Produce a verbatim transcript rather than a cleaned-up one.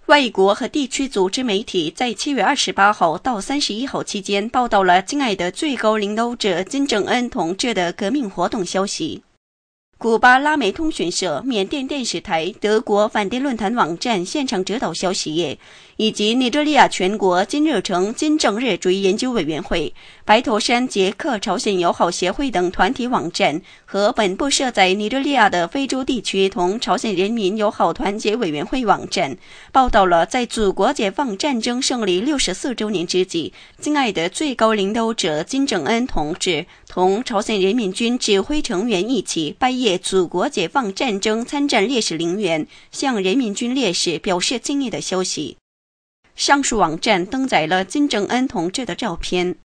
外国和地区组织媒体在七月二十八号到三十一号期间报道了敬爱的最高领导者金正恩同志的革命活动消息。古巴拉美通讯社、缅甸电视台、德国反帝论坛网站现场指导消息业，以及尼日利亚全国金日成金正日主义研究委员会、白头山捷克朝鲜友好协会等团体网站和本部设在尼日利亚的非洲地区同朝鲜人民友好团结委员会网站，报道了在祖国解放战争胜利六十四周年之际，敬爱的最高领导者金正恩同志同朝鲜人民军指挥成员一起拜谒祖国解放战争参战烈士陵园，向人民军烈士表示敬意的消息。上述网站登载了金正恩同志的照片。